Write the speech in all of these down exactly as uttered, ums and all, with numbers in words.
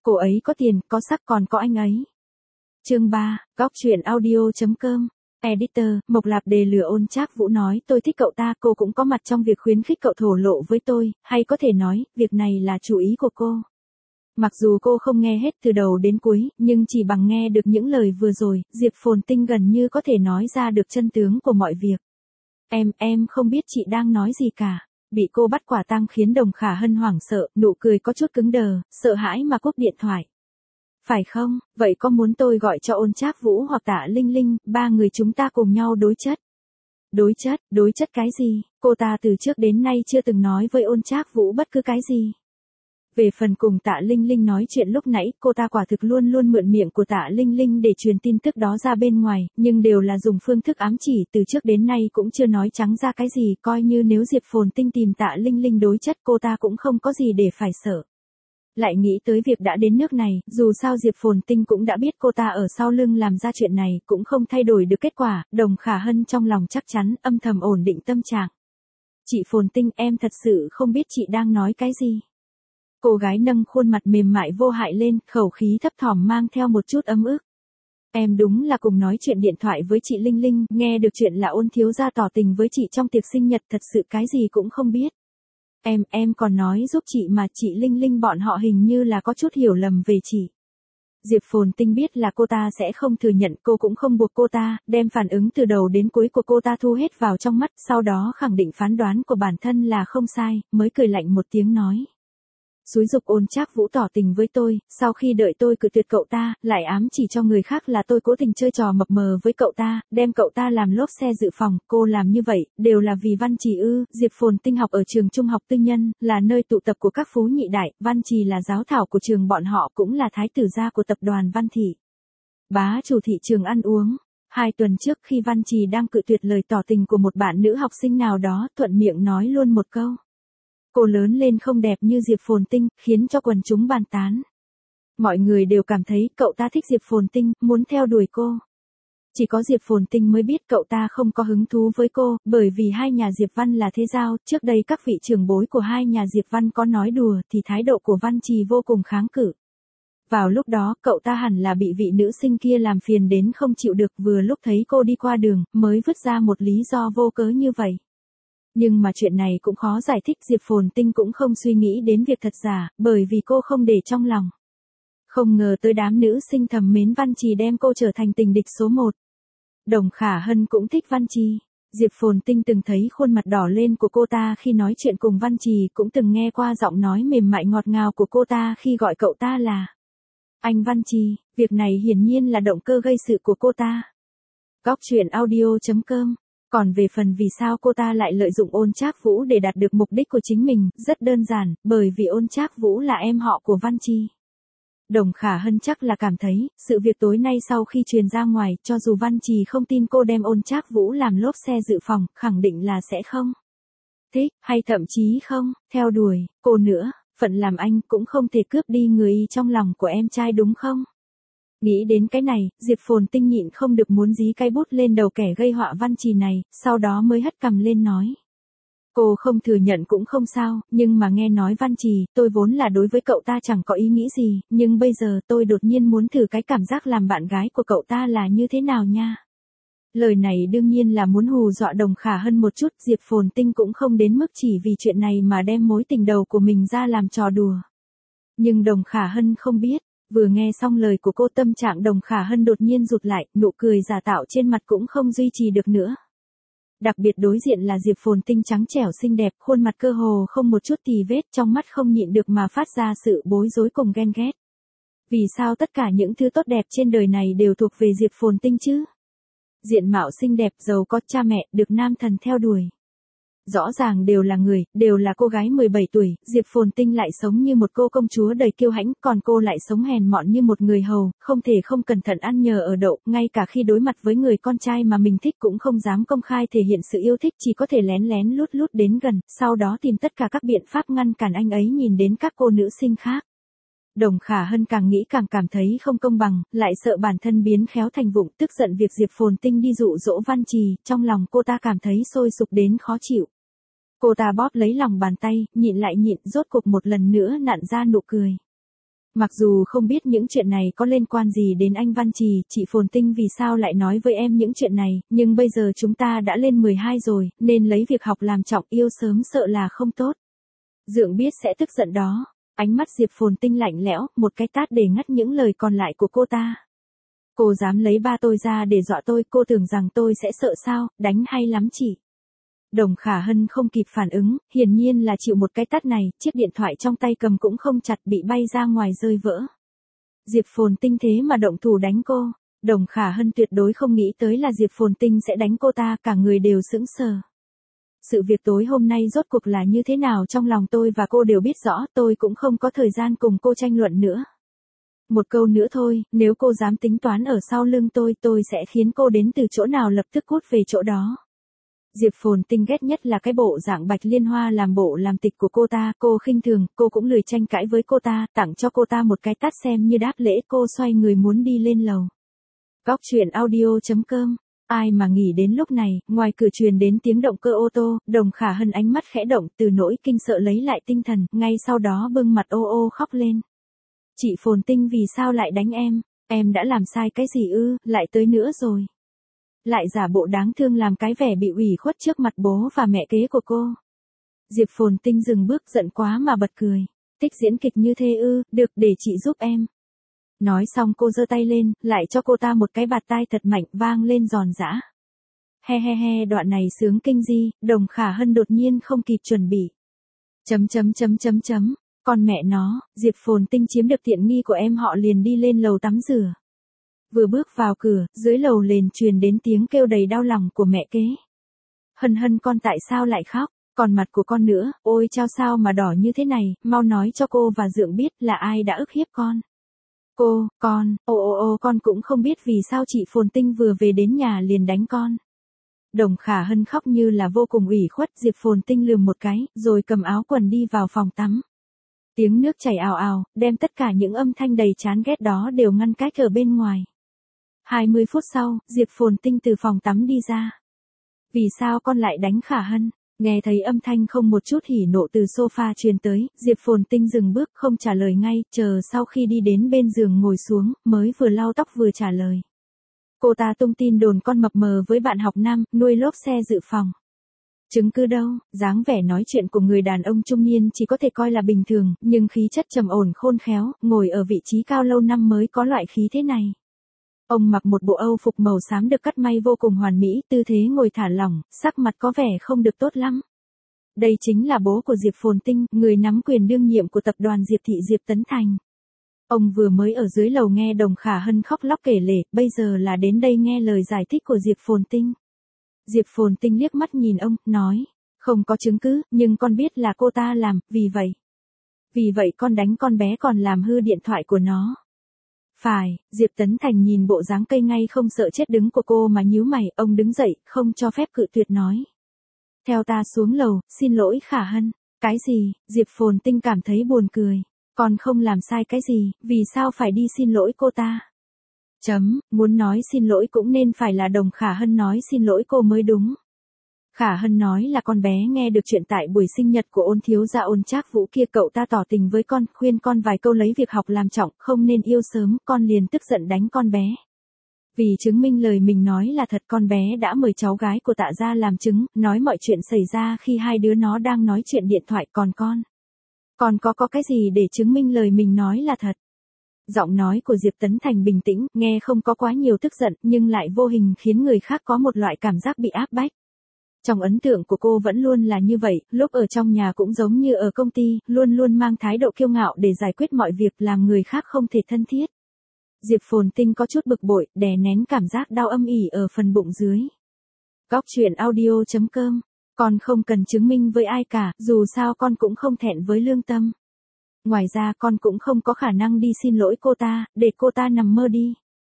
Cô ấy có tiền, có sắc còn có anh ấy. Chương ba, góc truyện audio.com. Editor, Mộc Lạp Đề lừa Ôn Trác Vũ nói tôi thích cậu ta, cô cũng có mặt trong việc khuyến khích cậu thổ lộ với tôi, hay có thể nói, việc này là chủ ý của cô. Mặc dù cô không nghe hết từ đầu đến cuối, nhưng chỉ bằng nghe được những lời vừa rồi, Diệp Phồn Tinh gần như có thể nói ra được chân tướng của mọi việc. Em, em không biết chị đang nói gì cả. Bị cô bắt quả tang khiến Đồng Khả Hân hoảng sợ, nụ cười có chút cứng đờ, sợ hãi mà cúp điện thoại. Phải không, vậy có muốn tôi gọi cho Ôn Trác Vũ hoặc Tạ Linh Linh, ba người chúng ta cùng nhau đối chất? Đối chất, đối chất cái gì? Cô ta từ trước đến nay chưa từng nói với Ôn Trác Vũ bất cứ cái gì. Về phần cùng Tạ Linh Linh nói chuyện lúc nãy, cô ta quả thực luôn luôn mượn miệng của Tạ Linh Linh để truyền tin tức đó ra bên ngoài, nhưng đều là dùng phương thức ám chỉ, từ trước đến nay cũng chưa nói trắng ra cái gì, coi như nếu Diệp Phồn Tinh tìm Tạ Linh Linh đối chất cô ta cũng không có gì để phải sợ. Lại nghĩ tới việc đã đến nước này, dù sao Diệp Phồn Tinh cũng đã biết cô ta ở sau lưng làm ra chuyện này, cũng không thay đổi được kết quả, Đồng Khả Hân trong lòng chắc chắn, âm thầm ổn định tâm trạng. Chị Phồn Tinh, em thật sự không biết chị đang nói cái gì. Cô gái nâng khuôn mặt mềm mại vô hại lên, khẩu khí thấp thỏm mang theo một chút ấm ức. Em đúng là cùng nói chuyện điện thoại với chị Linh Linh, nghe được chuyện là Ôn thiếu gia tỏ tình với chị trong tiệc sinh nhật, thật sự cái gì cũng không biết. Em, em còn nói giúp chị mà chị Linh Linh bọn họ hình như là có chút hiểu lầm về chị. Diệp Phồn Tinh biết là cô ta sẽ không thừa nhận, cô cũng không buộc cô ta, đem phản ứng từ đầu đến cuối của cô ta thu hết vào trong mắt, sau đó khẳng định phán đoán của bản thân là không sai, mới cười lạnh một tiếng nói. Xúi giục Ôn Trác Vũ tỏ tình với tôi, sau khi đợi tôi cự tuyệt cậu ta, lại ám chỉ cho người khác là tôi cố tình chơi trò mập mờ với cậu ta, đem cậu ta làm lốp xe dự phòng, cô làm như vậy, đều là vì Văn Trì ư? Diệp Phồn Tinh học ở trường trung học tư nhân, là nơi tụ tập của các phú nhị đại, Văn Trì là giáo thảo của trường bọn họ, cũng là thái tử gia của tập đoàn Văn Thị. Bá chủ thị trường ăn uống. Hai tuần trước khi Văn Trì đang cự tuyệt lời tỏ tình của một bạn nữ học sinh nào đó, thuận miệng nói luôn một câu. Cô lớn lên không đẹp như Diệp Phồn Tinh, khiến cho quần chúng bàn tán. Mọi người đều cảm thấy cậu ta thích Diệp Phồn Tinh, muốn theo đuổi cô. Chỉ có Diệp Phồn Tinh mới biết cậu ta không có hứng thú với cô, bởi vì hai nhà Diệp Văn là thế giao, trước đây các vị trưởng bối của hai nhà Diệp Văn có nói đùa thì thái độ của Văn Trì vô cùng kháng cự. Vào lúc đó, cậu ta hẳn là bị vị nữ sinh kia làm phiền đến không chịu được, vừa lúc thấy cô đi qua đường, mới vứt ra một lý do vô cớ như vậy. Nhưng mà chuyện này cũng khó giải thích, Diệp Phồn Tinh cũng không suy nghĩ đến việc thật giả, bởi vì cô không để trong lòng. Không ngờ tới đám nữ sinh thầm mến Văn Trì đem cô trở thành tình địch số một. Đồng Khả Hân cũng thích Văn Trì. Diệp Phồn Tinh từng thấy khuôn mặt đỏ lên của cô ta khi nói chuyện cùng Văn Trì, cũng từng nghe qua giọng nói mềm mại ngọt ngào của cô ta khi gọi cậu ta là anh Văn Trì. Việc này hiển nhiên là động cơ gây sự của cô ta. Góc truyện audio.com. Còn về phần vì sao cô ta lại lợi dụng Ôn Trác Vũ để đạt được mục đích của chính mình, rất đơn giản, bởi vì Ôn Trác Vũ là em họ của Văn Trì. Đồng Khả Hân chắc là cảm thấy, sự việc tối nay sau khi truyền ra ngoài, cho dù Văn Trì không tin cô đem Ôn Trác Vũ làm lốp xe dự phòng, khẳng định là sẽ không thích, hay thậm chí không theo đuổi cô nữa, phận làm anh cũng không thể cướp đi người y trong lòng của em trai đúng không? Nghĩ đến cái này, Diệp Phồn Tinh nhịn không được muốn dí cây bút lên đầu kẻ gây họa Văn Trì này, sau đó mới hất cằm lên nói. Cô không thừa nhận cũng không sao, nhưng mà nghe nói Văn Trì, tôi vốn là đối với cậu ta chẳng có ý nghĩ gì, nhưng bây giờ tôi đột nhiên muốn thử cái cảm giác làm bạn gái của cậu ta là như thế nào nha. Lời này đương nhiên là muốn hù dọa Đồng Khả Hân một chút, Diệp Phồn Tinh cũng không đến mức chỉ vì chuyện này mà đem mối tình đầu của mình ra làm trò đùa. Nhưng Đồng Khả Hân không biết. Vừa nghe xong lời của cô, tâm trạng Đồng Khả Hân đột nhiên rụt lại, nụ cười giả tạo trên mặt cũng không duy trì được nữa. Đặc biệt đối diện là Diệp Phồn Tinh trắng trẻo xinh đẹp, khuôn mặt cơ hồ không một chút tì vết, trong mắt không nhịn được mà phát ra sự bối rối cùng ghen ghét. Vì sao tất cả những thứ tốt đẹp trên đời này đều thuộc về Diệp Phồn Tinh chứ? Diện mạo xinh đẹp, giàu có, cha mẹ, được nam thần theo đuổi. Rõ ràng đều là người, đều là cô gái mười bảy tuổi, Diệp Phồn Tinh lại sống như một cô công chúa đầy kiêu hãnh, còn cô lại sống hèn mọn như một người hầu, không thể không cẩn thận ăn nhờ ở đậu, ngay cả khi đối mặt với người con trai mà mình thích cũng không dám công khai thể hiện sự yêu thích, chỉ có thể lén lén lút lút đến gần, sau đó tìm tất cả các biện pháp ngăn cản anh ấy nhìn đến các cô nữ sinh khác. Đồng Khả Hân càng nghĩ càng cảm thấy không công bằng, lại sợ bản thân biến khéo thành vụng, tức giận việc Diệp Phồn Tinh đi dụ dỗ Văn Trì, trong lòng cô ta cảm thấy sôi sục đến khó chịu. Cô ta bóp lấy lòng bàn tay, nhịn lại nhịn, rốt cuộc một lần nữa nặn ra nụ cười. Mặc dù không biết những chuyện này có liên quan gì đến anh Văn Trì, chị Phồn Tinh vì sao lại nói với em những chuyện này, nhưng bây giờ chúng ta đã lên mười hai rồi, nên lấy việc học làm trọng, yêu sớm sợ là không tốt. Dượng biết sẽ tức giận đó. Ánh mắt Diệp Phồn Tinh lạnh lẽo, một cái tát để ngắt những lời còn lại của cô ta. Cô dám lấy ba tôi ra để dọa tôi, cô tưởng rằng tôi sẽ sợ sao, đánh hay lắm chị. Đồng Khả Hân không kịp phản ứng, hiển nhiên là chịu một cái tát này, chiếc điện thoại trong tay cầm cũng không chặt bị bay ra ngoài rơi vỡ. Diệp Phồn Tinh thế mà động thủ đánh cô, Đồng Khả Hân tuyệt đối không nghĩ tới là Diệp Phồn Tinh sẽ đánh cô ta, cả người đều sững sờ. Sự việc tối hôm nay rốt cuộc là như thế nào trong lòng tôi và cô đều biết rõ, tôi cũng không có thời gian cùng cô tranh luận nữa. Một câu nữa thôi, nếu cô dám tính toán ở sau lưng tôi, tôi sẽ khiến cô đến từ chỗ nào lập tức cút về chỗ đó. Diệp Phồn Tinh ghét nhất là cái bộ dạng Bạch Liên Hoa làm bộ làm tịch của cô ta, cô khinh thường, cô cũng lười tranh cãi với cô ta, tặng cho cô ta một cái tát xem như đáp lễ, cô xoay người muốn đi lên lầu. Góc truyện audio chấm com. Ai mà nghỉ đến lúc này, ngoài cửa truyền đến tiếng động cơ ô tô, Đồng Khả Hân ánh mắt khẽ động, từ nỗi kinh sợ lấy lại tinh thần, ngay sau đó bưng mặt ô ô khóc lên. Chị Phồn Tinh vì sao lại đánh em, em đã làm sai cái gì ư, lại tới nữa rồi. Lại giả bộ đáng thương làm cái vẻ bị ủy khuất trước mặt bố và mẹ kế của cô. Diệp Phồn Tinh dừng bước, giận quá mà bật cười. Thích diễn kịch như thế ư, được, để chị giúp em. Nói xong cô giơ tay lên, lại cho cô ta một cái bạt tai thật mạnh, vang lên giòn giã. He he he, đoạn này sướng kinh di, Đồng Khả Hân đột nhiên không kịp chuẩn bị. Chấm chấm chấm chấm chấm, còn mẹ nó, Diệp Phồn Tinh chiếm được tiện nghi của em họ liền đi lên lầu tắm rửa. Vừa bước vào cửa, dưới lầu liền truyền đến tiếng kêu đầy đau lòng của mẹ kế. Hân Hân con tại sao lại khóc, còn mặt của con nữa, ôi chao sao mà đỏ như thế này, mau nói cho cô và Dượng biết là ai đã ức hiếp con. Cô, con, ô ô ô con cũng không biết vì sao chị Phồn Tinh vừa về đến nhà liền đánh con. Đồng Khả Hân khóc như là vô cùng ủy khuất, Diệp Phồn Tinh lườm một cái, rồi cầm áo quần đi vào phòng tắm. Tiếng nước chảy ào ào, đem tất cả những âm thanh đầy chán ghét đó đều ngăn cách ở bên ngoài. hai mươi phút sau, Diệp Phồn Tinh từ phòng tắm đi ra. Vì sao con lại đánh Khả Hân? Nghe thấy âm thanh không một chút hỉ nộ từ sofa truyền tới, Diệp Phồn Tinh dừng bước không trả lời ngay, chờ sau khi đi đến bên giường ngồi xuống, mới vừa lau tóc vừa trả lời. Cô ta tung tin đồn con mập mờ với bạn học nam, nuôi lốp xe dự phòng. Chứng cứ đâu, dáng vẻ nói chuyện của người đàn ông trung niên chỉ có thể coi là bình thường, nhưng khí chất trầm ổn khôn khéo, ngồi ở vị trí cao lâu năm mới có loại khí thế này. Ông mặc một bộ Âu phục màu xám được cắt may vô cùng hoàn mỹ, tư thế ngồi thả lỏng, sắc mặt có vẻ không được tốt lắm. Đây chính là bố của Diệp Phồn Tinh, người nắm quyền đương nhiệm của tập đoàn Diệp Thị Diệp Tấn Thành. Ông vừa mới ở dưới lầu nghe Đồng Khả Hân khóc lóc kể lể, bây giờ là đến đây nghe lời giải thích của Diệp Phồn Tinh. Diệp Phồn Tinh liếc mắt nhìn ông, nói, không có chứng cứ, nhưng con biết là cô ta làm, vì vậy. Vì vậy con đánh con bé còn làm hư điện thoại của nó. Phải, Diệp Tấn Thành nhìn bộ dáng cây ngay không sợ chết đứng của cô mà nhíu mày, ông đứng dậy, không cho phép cự tuyệt nói. Theo ta xuống lầu, xin lỗi Khả Hân. Cái gì, Diệp Phồn Tinh cảm thấy buồn cười. Con không làm sai cái gì, vì sao phải đi xin lỗi cô ta? Chấm, muốn nói xin lỗi cũng nên phải là Đồng Khả Hân nói xin lỗi cô mới đúng. Khả Hân nói là con bé nghe được chuyện tại buổi sinh nhật của Ôn thiếu gia Ôn Trác Vũ kia, cậu ta tỏ tình với con, khuyên con vài câu lấy việc học làm trọng, không nên yêu sớm, con liền tức giận đánh con bé. Vì chứng minh lời mình nói là thật, con bé đã mời cháu gái của Tạ gia làm chứng, nói mọi chuyện xảy ra khi hai đứa nó đang nói chuyện điện thoại, còn con. Còn có có cái gì để chứng minh lời mình nói là thật? Giọng nói của Diệp Tấn Thành bình tĩnh, nghe không có quá nhiều tức giận, nhưng lại vô hình khiến người khác có một loại cảm giác bị áp bách. Trong ấn tượng của cô vẫn luôn là như vậy, lúc ở trong nhà cũng giống như ở công ty, luôn luôn mang thái độ kiêu ngạo để giải quyết mọi việc, làm người khác không thể thân thiết. Diệp Phồn Tinh có chút bực bội, đè nén cảm giác đau âm ỉ ở phần bụng dưới. Góc truyện audio chấm com. Con không cần chứng minh với ai cả, dù sao con cũng không thẹn với lương tâm. Ngoài ra con cũng không có khả năng đi xin lỗi cô ta, để cô ta nằm mơ đi.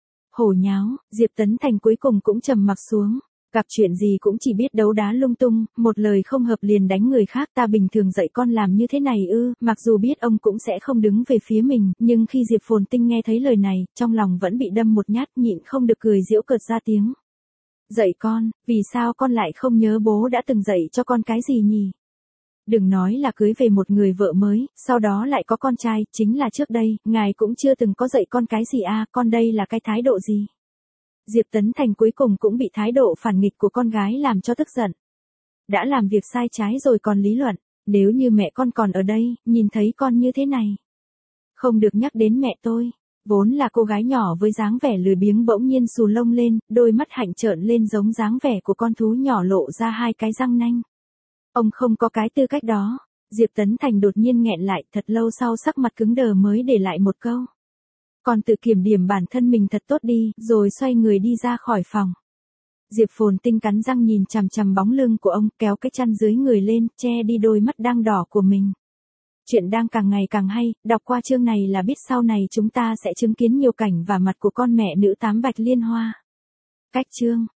Hổ nháo, Diệp Tấn Thành cuối cùng cũng trầm mặc xuống. Gặp chuyện gì cũng chỉ biết đấu đá lung tung, một lời không hợp liền đánh người khác, ta bình thường dạy con làm như thế này ư, mặc dù biết ông cũng sẽ không đứng về phía mình, nhưng khi Diệp Phồn Tinh nghe thấy lời này, trong lòng vẫn bị đâm một nhát, nhịn không được cười giễu cợt ra tiếng. Dạy con, vì sao con lại không nhớ bố đã từng dạy cho con cái gì nhỉ? Đừng nói là cưới về một người vợ mới, sau đó lại có con trai, chính là trước đây, ngài cũng chưa từng có dạy con cái gì à, con đây là cái thái độ gì? Diệp Tấn Thành cuối cùng cũng bị thái độ phản nghịch của con gái làm cho tức giận. Đã làm việc sai trái rồi còn lý luận, nếu như mẹ con còn ở đây, nhìn thấy con như thế này. Không được nhắc đến mẹ tôi. Vốn là cô gái nhỏ với dáng vẻ lười biếng bỗng nhiên xù lông lên, đôi mắt hạnh trợn lên giống dáng vẻ của con thú nhỏ lộ ra hai cái răng nanh. Ông không có cái tư cách đó. Diệp Tấn Thành đột nhiên nghẹn lại, thật lâu sau sắc mặt cứng đờ mới để lại một câu. Còn tự kiểm điểm bản thân mình thật tốt đi, rồi xoay người đi ra khỏi phòng. Diệp Phồn Tinh cắn răng nhìn chằm chằm bóng lưng của ông, kéo cái chăn dưới người lên, che đi đôi mắt đang đỏ của mình. Chuyện đang càng ngày càng hay, đọc qua chương này là biết sau này chúng ta sẽ chứng kiến nhiều cảnh và mặt của con mẹ nữ tám bạch liên hoa. Cách chương